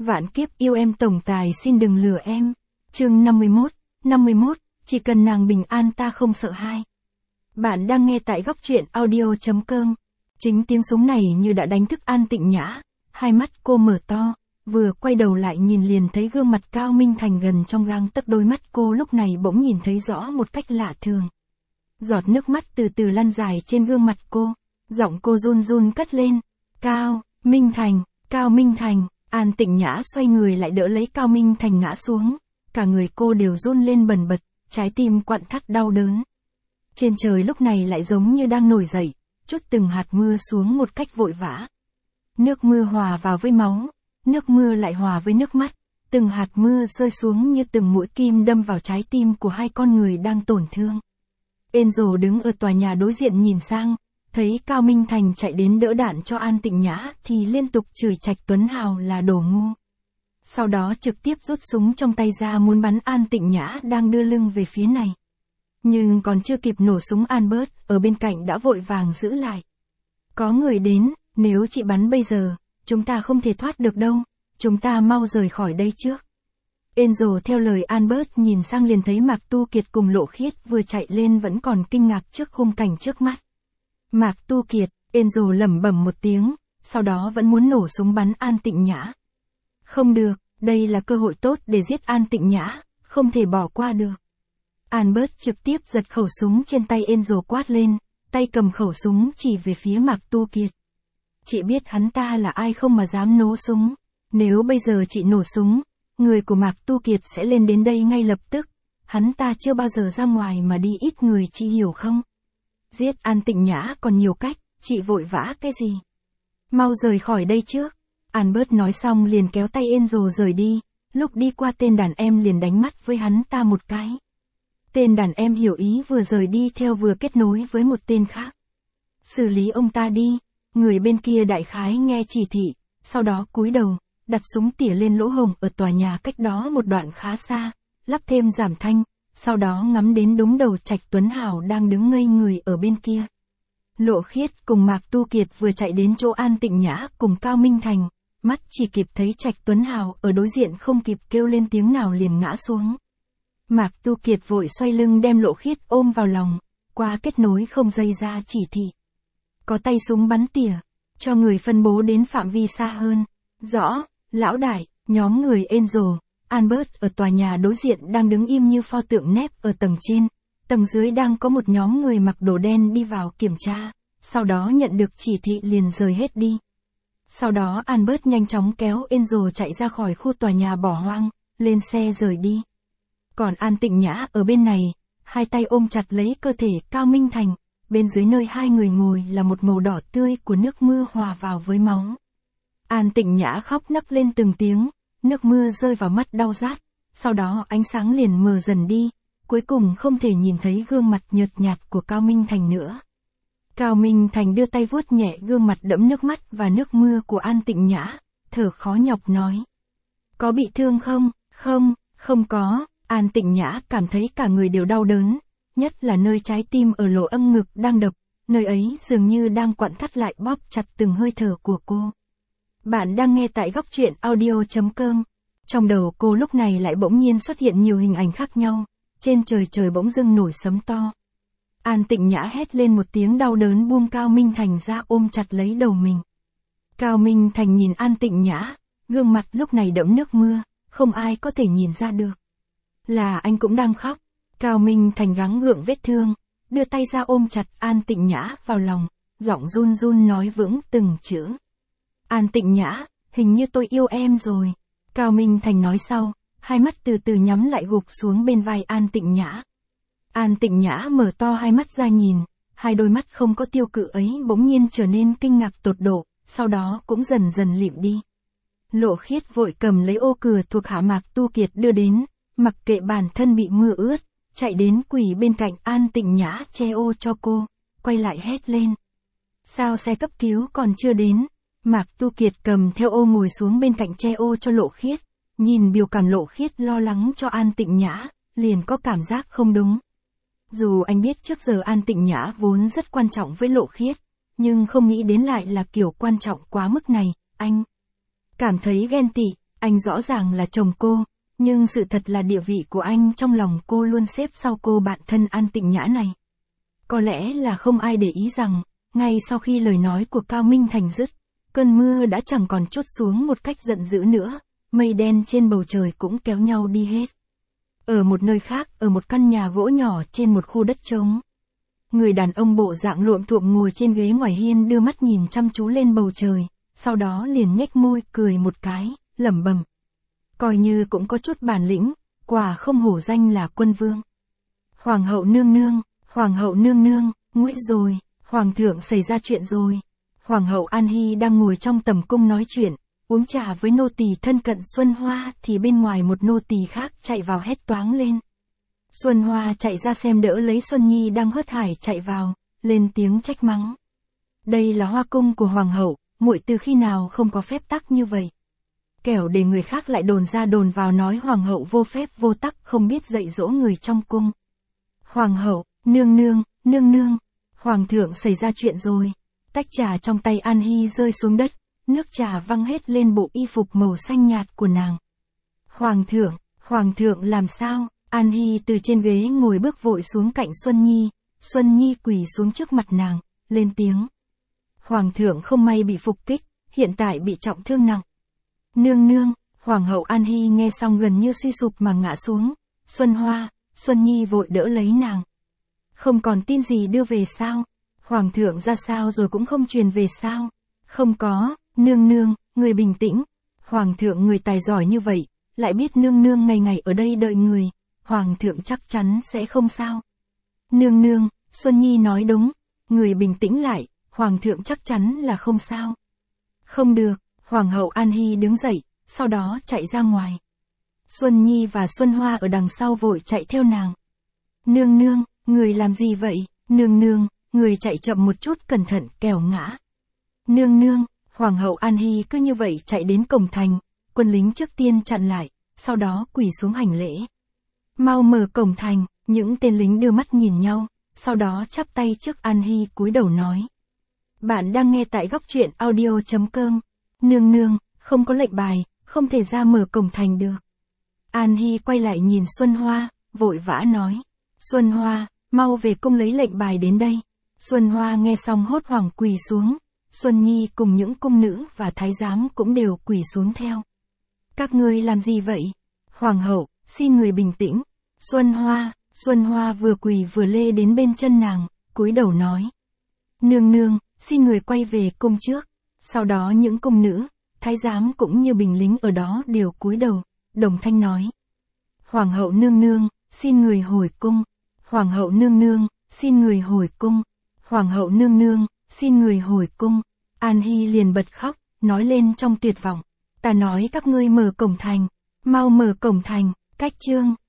Vạn kiếp yêu em tổng tài xin đừng lừa em. Chương 51, chỉ cần nàng bình an ta không sợ hai. Bạn đang nghe tại góc truyện audio.com. Chính tiếng súng này như đã đánh thức An Tịnh Nhã, hai mắt cô mở to, vừa quay đầu lại nhìn liền thấy gương mặt Cao Minh Thành gần trong gang tấc, đôi mắt cô lúc này bỗng nhìn thấy rõ một cách lạ thường. Giọt nước mắt từ từ lăn dài trên gương mặt cô, giọng cô run run cất lên, Cao Minh Thành. An Tịnh Nhã xoay người lại đỡ lấy Cao Minh Thành ngã xuống, cả người cô đều run lên bần bật, trái tim quặn thắt đau đớn. Trên trời lúc này lại giống như đang nổi dậy, chút từng hạt mưa xuống một cách vội vã. Nước mưa hòa vào với máu, nước mưa lại hòa với nước mắt, từng hạt mưa rơi xuống như từng mũi kim đâm vào trái tim của hai con người đang tổn thương. Angel đứng ở tòa nhà đối diện nhìn sang, thấy Cao Minh Thành chạy đến đỡ đạn cho An Tịnh Nhã thì liên tục chửi Trạch Tuấn Hào là đồ ngu. Sau đó trực tiếp rút súng trong tay ra muốn bắn An Tịnh Nhã đang đưa lưng về phía này. Nhưng còn chưa kịp nổ súng, Albert ở bên cạnh đã vội vàng giữ lại. Có người đến, nếu chị bắn bây giờ, chúng ta không thể thoát được đâu, chúng ta mau rời khỏi đây trước. Angel theo lời Albert nhìn sang liền thấy Mạc Tu Kiệt cùng Lộ Khiết vừa chạy lên vẫn còn kinh ngạc trước khung cảnh trước mắt. Mạc Tu Kiệt, Angel lẩm bẩm một tiếng, sau đó vẫn muốn nổ súng bắn An Tịnh Nhã. Không được, đây là cơ hội tốt để giết An Tịnh Nhã, không thể bỏ qua được. Albert trực tiếp giật khẩu súng trên tay Angel quát lên, tay cầm khẩu súng chỉ về phía Mạc Tu Kiệt. Chị biết hắn ta là ai không mà dám nổ súng, nếu bây giờ chị nổ súng, người của Mạc Tu Kiệt sẽ lên đến đây ngay lập tức, hắn ta chưa bao giờ ra ngoài mà đi ít người, chị hiểu không? Giết An Tịnh Nhã còn nhiều cách, chị vội vã cái gì? Mau rời khỏi đây trước. Albert nói xong liền kéo tay Angel rời đi, lúc đi qua tên đàn em liền đánh mắt với hắn ta một cái. Tên đàn em hiểu ý vừa rời đi theo vừa kết nối với một tên khác. Xử lý ông ta đi, người bên kia đại khái nghe chỉ thị, sau đó cúi đầu, đặt súng tỉa lên lỗ hổng ở tòa nhà cách đó một đoạn khá xa, lắp thêm giảm thanh, sau đó ngắm đến đúng đầu Trạch Tuấn Hào đang đứng ngây người ở bên kia. Lộ Khiết cùng Mạc Tu Kiệt vừa chạy đến chỗ An Tịnh Nhã cùng Cao Minh Thành, mắt chỉ kịp thấy Trạch Tuấn Hào ở đối diện không kịp kêu lên tiếng nào liền ngã xuống. Mạc Tu Kiệt vội xoay lưng đem Lộ Khiết ôm vào lòng, qua kết nối không dây ra chỉ thị. Có tay súng bắn tỉa, cho người phân bố đến phạm vi xa hơn. Rõ, lão đại, nhóm người Angel, Albert ở tòa nhà đối diện đang đứng im như pho tượng nép ở tầng trên, tầng dưới đang có một nhóm người mặc đồ đen đi vào kiểm tra, sau đó nhận được chỉ thị liền rời hết đi. Sau đó Albert nhanh chóng kéo Angel chạy ra khỏi khu tòa nhà bỏ hoang, lên xe rời đi. Còn An Tịnh Nhã ở bên này, hai tay ôm chặt lấy cơ thể Cao Minh Thành, bên dưới nơi hai người ngồi là một màu đỏ tươi của nước mưa hòa vào với máu. An Tịnh Nhã khóc nấc lên từng tiếng, nước mưa rơi vào mắt đau rát, sau đó ánh sáng liền mờ dần đi, cuối cùng không thể nhìn thấy gương mặt nhợt nhạt của Cao Minh Thành nữa. Cao Minh Thành đưa tay vuốt nhẹ gương mặt đẫm nước mắt và nước mưa của An Tịnh Nhã, thở khó nhọc nói. Có bị thương không? Không có. An Tịnh Nhã cảm thấy cả người đều đau đớn, nhất là nơi trái tim ở lỗ âm ngực đang đập, nơi ấy dường như đang quặn thắt lại bóp chặt từng hơi thở của cô. Bạn đang nghe tại góc truyện audio.com. Trong đầu cô lúc này lại bỗng nhiên xuất hiện nhiều hình ảnh khác nhau, trên trời bỗng dưng nổi sấm to. An Tịnh Nhã hét lên một tiếng đau đớn buông Cao Minh Thành ra ôm chặt lấy đầu mình. Cao Minh Thành nhìn An Tịnh Nhã, gương mặt lúc này đẫm nước mưa, không ai có thể nhìn ra được là anh cũng đang khóc. Cao Minh Thành gắng gượng vết thương, đưa tay ra ôm chặt An Tịnh Nhã vào lòng, giọng run run nói vững từng chữ. An Tịnh Nhã, hình như tôi yêu em rồi. Cao Minh Thành nói sau, hai mắt từ từ nhắm lại gục xuống bên vai An Tịnh Nhã. An Tịnh Nhã mở to hai mắt ra nhìn, hai đôi mắt không có tiêu cự ấy bỗng nhiên trở nên kinh ngạc tột độ, sau đó cũng dần dần lịm đi. Lộ Khiết vội cầm lấy ô cửa thuộc hạ Mạc Tu Kiệt đưa đến, mặc kệ bản thân bị mưa ướt, chạy đến quỳ bên cạnh An Tịnh Nhã che ô cho cô, quay lại hét lên. Sao xe cấp cứu còn chưa đến? Mạc Tu Kiệt cầm theo ô ngồi xuống bên cạnh che ô cho Lộ Khiết, nhìn biểu cảm Lộ Khiết lo lắng cho An Tịnh Nhã, liền có cảm giác không đúng. Dù anh biết trước giờ An Tịnh Nhã vốn rất quan trọng với Lộ Khiết, nhưng không nghĩ đến lại là kiểu quan trọng quá mức này, anh cảm thấy ghen tị. Anh rõ ràng là chồng cô, nhưng sự thật là địa vị của anh trong lòng cô luôn xếp sau cô bạn thân An Tịnh Nhã này. Có lẽ là không ai để ý rằng, ngay sau khi lời nói của Cao Minh Thành dứt, cơn mưa đã chẳng còn trút xuống một cách giận dữ nữa, mây đen trên bầu trời cũng kéo nhau đi hết. Ở một nơi khác, ở một căn nhà gỗ nhỏ trên một khu đất trống, người đàn ông bộ dạng luộm thuộm ngồi trên ghế ngoài hiên đưa mắt nhìn chăm chú lên bầu trời, sau đó liền nhếch môi cười một cái, lẩm bẩm. Coi như cũng có chút bản lĩnh, quả không hổ danh là quân vương. Hoàng hậu nương nương, nguội rồi, hoàng thượng xảy ra chuyện rồi. Hoàng hậu An Hy đang ngồi trong tầm cung nói chuyện, uống trà với nô tỳ thân cận Xuân Hoa thì bên ngoài một nô tỳ khác chạy vào hét toáng lên. Xuân Hoa chạy ra xem đỡ lấy Xuân Nhi đang hớt hải chạy vào, lên tiếng trách mắng. Đây là hoa cung của hoàng hậu, muội từ khi nào không có phép tắc như vậy. Kẻo để người khác lại đồn ra đồn vào nói hoàng hậu vô phép vô tắc không biết dạy dỗ người trong cung. Hoàng hậu, nương nương, hoàng thượng xảy ra chuyện rồi. Tách trà trong tay An Hy rơi xuống đất, nước trà văng hết lên bộ y phục màu xanh nhạt của nàng. Hoàng thượng làm sao? An Hy từ trên ghế ngồi bước vội xuống cạnh Xuân Nhi quỳ xuống trước mặt nàng, lên tiếng. Hoàng thượng không may bị phục kích, hiện tại bị trọng thương nặng. Nương, hoàng hậu An Hy nghe xong gần như suy sụp mà ngã xuống. Xuân Nhi vội đỡ lấy nàng. Không còn tin gì đưa về sao? Hoàng thượng ra sao rồi cũng không truyền về sao? Không có, nương, người bình tĩnh. Hoàng thượng người tài giỏi như vậy, lại biết nương ngày ngày ở đây đợi người. Hoàng thượng chắc chắn sẽ không sao. Nương, Xuân Nhi nói đúng. Người bình tĩnh lại, hoàng thượng chắc chắn là không sao. Không được, hoàng hậu An Hy đứng dậy, sau đó chạy ra ngoài. Xuân Nhi và Xuân Hoa ở đằng sau vội chạy theo nàng. Nương, người làm gì vậy? Nương, người chạy chậm một chút cẩn thận kẻo ngã. Nương, hoàng hậu An Hy cứ như vậy chạy đến cổng thành, quân lính trước tiên chặn lại, sau đó quỳ xuống hành lễ. Mau mở cổng thành, những tên lính đưa mắt nhìn nhau, sau đó chắp tay trước An Hy cúi đầu nói. Bạn đang nghe tại góc truyện audio.com. Nương, không có lệnh bài, không thể ra mở cổng thành được. An Hy quay lại nhìn Xuân Hoa, vội vã nói. Xuân Hoa, mau về cung lấy lệnh bài đến đây. Xuân Hoa nghe xong hốt hoảng quỳ xuống. Xuân Nhi cùng những cung nữ và thái giám cũng đều quỳ xuống theo. Các ngươi làm gì vậy? Hoàng hậu, xin người bình tĩnh. Xuân Hoa vừa quỳ vừa lê đến bên chân nàng, cúi đầu nói. Nương, xin người quay về cung trước. Sau đó những cung nữ, thái giám cũng như binh lính ở đó đều cúi đầu, đồng thanh nói. Hoàng hậu nương, xin người hồi cung. Hoàng hậu nương, xin người hồi cung. Hoàng hậu nương, xin người hồi cung. An Hy liền bật khóc, nói lên trong tuyệt vọng. Ta nói các ngươi mở cổng thành, mau mở cổng thành, cách chương.